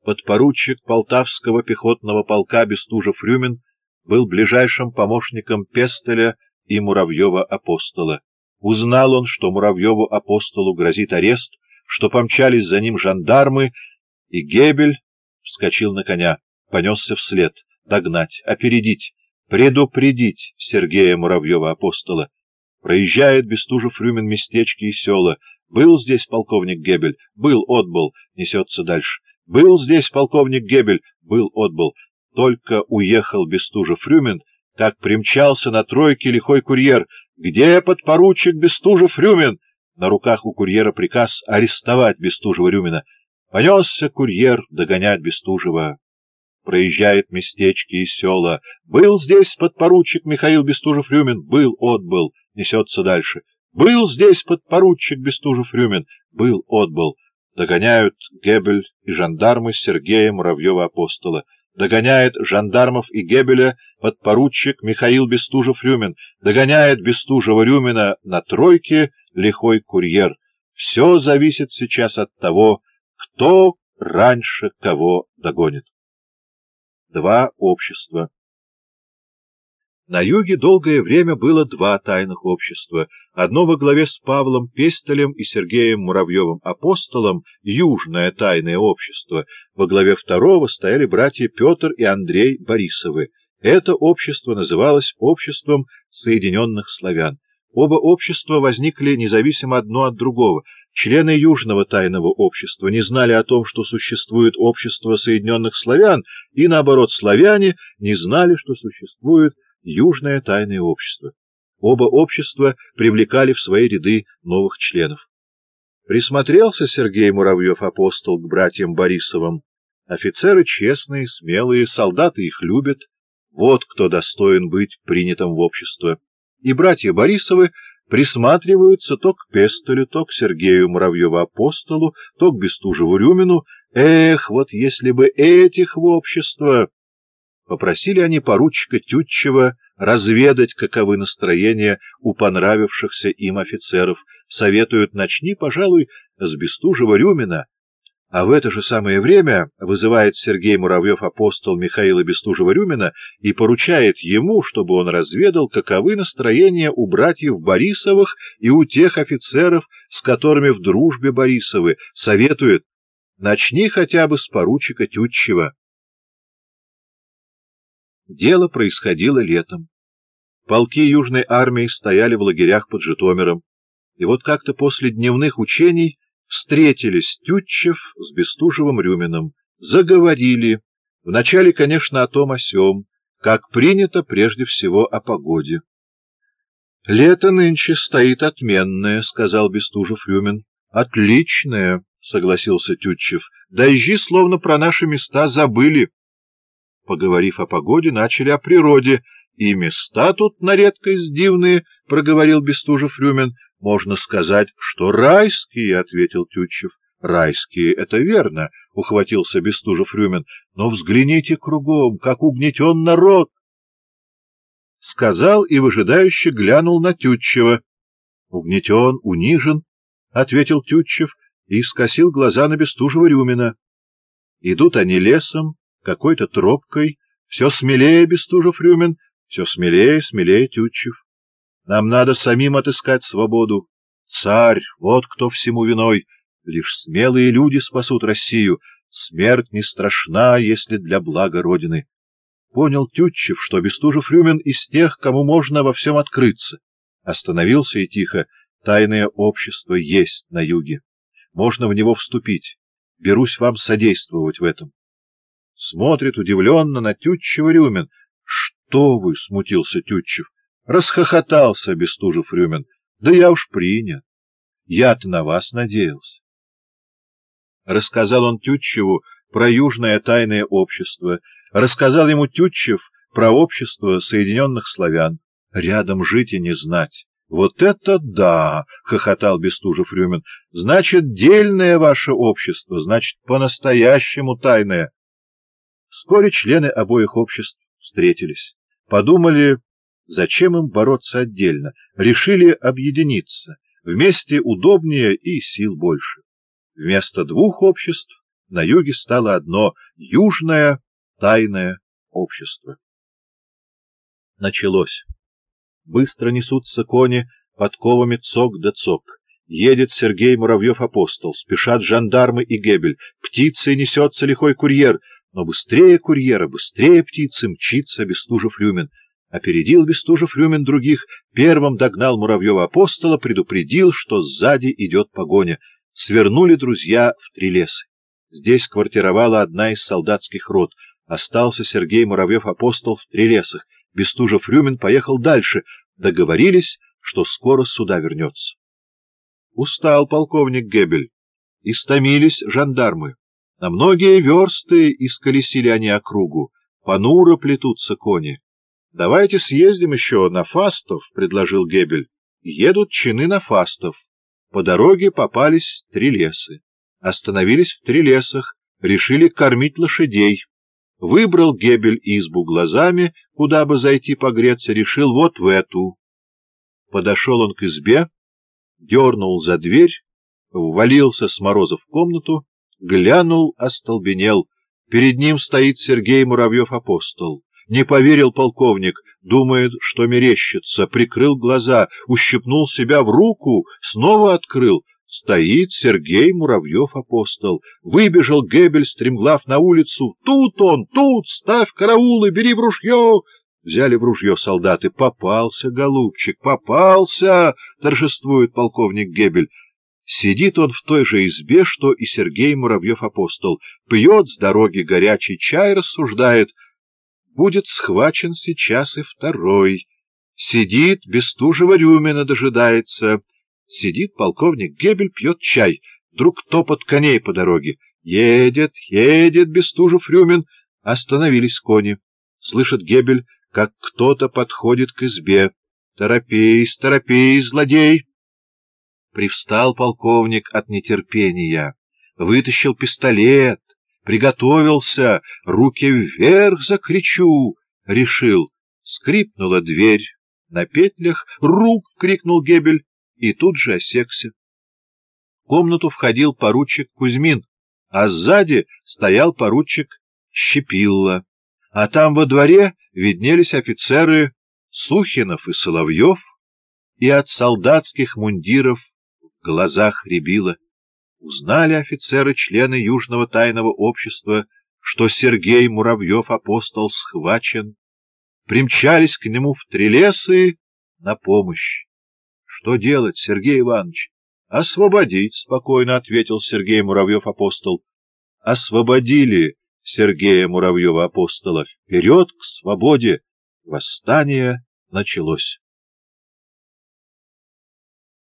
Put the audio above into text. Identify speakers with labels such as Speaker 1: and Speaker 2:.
Speaker 1: подпоручик Полтавского пехотного полка Бестужев-Рюмин был ближайшим помощником Пестеля и Муравьева-Апостола. Узнал он, что Муравьеву-Апостолу грозит арест, что помчались за ним жандармы, и Гебель вскочил на коня, понесся вслед, догнать, опередить, предупредить Сергея Муравьева-Апостола. Проезжает Бестужев-Рюмин местечки и села. Был здесь полковник Гебель, был, отбыл, несется дальше. Был здесь полковник Гебель, был, отбыл. Только уехал Бестужев-Рюмин, как примчался на тройке лихой курьер. «Где подпоручик Бестужев-Рюмин?» На руках у курьера приказ арестовать Бестужева-Рюмина. Понесся курьер догонять Бестужева. Проезжает местечки и села. Был здесь подпоручик Михаил Бестужев-Рюмин, был, отбыл, несется дальше. Был здесь подпоручик Бестужев-Рюмин, был, отбыл. Догоняют Гебель и жандармы Сергея Муравьева-Апостола. Догоняет жандармов и Гебеля подпоручик Михаил Бестужев-Рюмин. Догоняет Бестужева-Рюмина на тройке лихой курьер. Все зависит сейчас от того, кто раньше кого догонит. Два общества. На юге долгое время было два тайных общества. Одно во главе с Павлом Пестелем и Сергеем Муравьевым-Апостолом, Южное тайное общество. Во главе второго стояли братья Петр и Андрей Борисовы. Это общество называлось Обществом Соединенных Славян. Оба общества возникли независимо одно от другого. Члены Южного тайного общества не знали о том, что существует Общество Соединенных Славян, и, наоборот, славяне не знали, что существует Южное тайное общество. Оба общества привлекали в свои ряды новых членов. Присмотрелся Сергей Муравьев-Апостол к братьям Борисовым. Офицеры честные, смелые, солдаты их любят. Вот кто достоин быть принятым в общество. И братья Борисовы присматриваются то к Пестелю, то к Сергею Муравьеву-Апостолу, то к Бестужеву-Рюмину. Эх, вот если бы этих в общество! Попросили они поручика Тютчева разведать, каковы настроения у понравившихся им офицеров. Советуют: начни, пожалуй, с Бестужева-Рюмина. А в это же самое время вызывает Сергей Муравьев-Апостол Михаила Бестужева-Рюмина и поручает ему, чтобы он разведал, каковы настроения у братьев Борисовых и у тех офицеров, с которыми в дружбе Борисовы. Советует: начни хотя бы с поручика Тютчева. Дело происходило летом. Полки Южной армии стояли в лагерях под Житомиром, и вот как-то после дневных учений встретились Тютчев с Бестужевым-Рюминым, заговорили, вначале, конечно, о том о сём, как принято прежде всего о погоде. — Лето нынче стоит отменное, — сказал Бестужев-Рюмин. — Отличное, — согласился Тютчев. — Дожди словно про наши места забыли. Поговорив о погоде, начали о природе. — И места тут на редкость дивные, — проговорил Бестужев-Рюмин. — Можно сказать, что райские, — ответил Тютчев. — Райские — это верно, — ухватился Бестужев-Рюмин. — Но взгляните кругом, как угнетен народ! Сказал и выжидающе глянул на Тютчева. — Угнетен, унижен, — ответил Тютчев и скосил глаза на Бестужева-Рюмина. Идут они лесом, какой-то тропкой, все смелее Бестужев-Рюмин, все смелее, смелее Тютчев. Нам надо самим отыскать свободу. Царь, вот кто всему виной. Лишь смелые люди спасут Россию. Смерть не страшна, если для блага Родины. Понял Тютчев, что Бестужев-Рюмин из тех, кому можно во всем открыться. Остановился и тихо: тайное общество есть на юге. Можно в него вступить. Берусь вам содействовать в этом. Смотрит удивленно на Тютчева-Рюмин. — Что вы? — смутился Тютчев. Расхохотался Бестужев-Рюмин. — Да я уж принят. Я-то на вас надеялся. Рассказал он Тютчеву про Южное тайное общество. Рассказал ему Тютчев про Общество Соединенных Славян. Рядом жить и не знать. — Вот это да! — хохотал Бестужев-Рюмин. — Значит, дельное ваше общество, значит, по-настоящему тайное. Вскоре члены обоих обществ встретились. Подумали, зачем им бороться отдельно. Решили объединиться. Вместе удобнее и сил больше. Вместо двух обществ на юге стало одно — Южное тайное общество. Началось. Быстро несутся кони, подковами цок да цок. Едет Сергей Муравьев-апостол, спешат жандармы и Гебель. Птицей несется лихой курьер, но быстрее курьера, быстрее птицы мчится Бестужев-Рюмин. Опередил Бестужев-Рюмин других, первым догнал Муравьева-апостола, предупредил, что сзади идет погоня. Свернули друзья в Трилесы. Здесь квартировала одна из солдатских рот. Остался Сергей Муравьев-апостол в Трилесах. Бестужев-Рюмин поехал дальше. Договорились, что скоро сюда вернется. Устал полковник Гебель. Истомились жандармы. На многие версты исколесили они округу. Понуро плетутся кони. — Давайте съездим еще на Фастов, — предложил Гебель. Едут чины на Фастов. По дороге попались Трилесы. Остановились в Трилесах, решили кормить лошадей. Выбрал Гебель избу глазами, куда бы зайти погреться, решил вот в эту. Подошел он к избе, дернул за дверь, ввалился с мороза в комнату, глянул, остолбенел. Перед ним стоит Сергей Муравьев-апостол. Не поверил полковник, думает, что мерещится, прикрыл глаза, ущипнул себя в руку, снова открыл. Стоит Сергей Муравьев-апостол. Выбежал Гебель, стремглав на улицу. Тут он, тут, ставь караулы, бери в ружье. Взяли в ружье солдаты. Попался, голубчик, попался, торжествует полковник Гебель. Сидит он в той же избе, что и Сергей Муравьев-апостол. Пьет с дороги горячий чай, рассуждает. Будет схвачен сейчас и второй. Сидит, Бестужева-Рюмина дожидается. Сидит полковник Гебель, пьет чай. Вдруг топот коней по дороге. Едет, едет Бестужев-Рюмин. Остановились кони. Слышит Гебель, как кто-то подходит к избе. Торопись, торопись, злодей! Привстал полковник от нетерпения. Вытащил пистолет. Приготовился. Руки вверх закричу. Решил. Скрипнула дверь. На петлях. «Рук!» — крикнул Гебель. И тут же осекся. В комнату входил поручик Кузьмин, а сзади стоял поручик Щепилла. А там во дворе виднелись офицеры Сухинов и Соловьев, и от солдатских мундиров в глазах рябило. Узнали офицеры, члены Южного тайного общества, что Сергей Муравьев-апостол схвачен, примчались к нему в Трилесы на помощь. — Что делать, Сергей Иванович? — Освободить, — спокойно ответил Сергей Муравьев-апостол. Освободили Сергея Муравьева-апостола. Вперед к свободе! Восстание началось.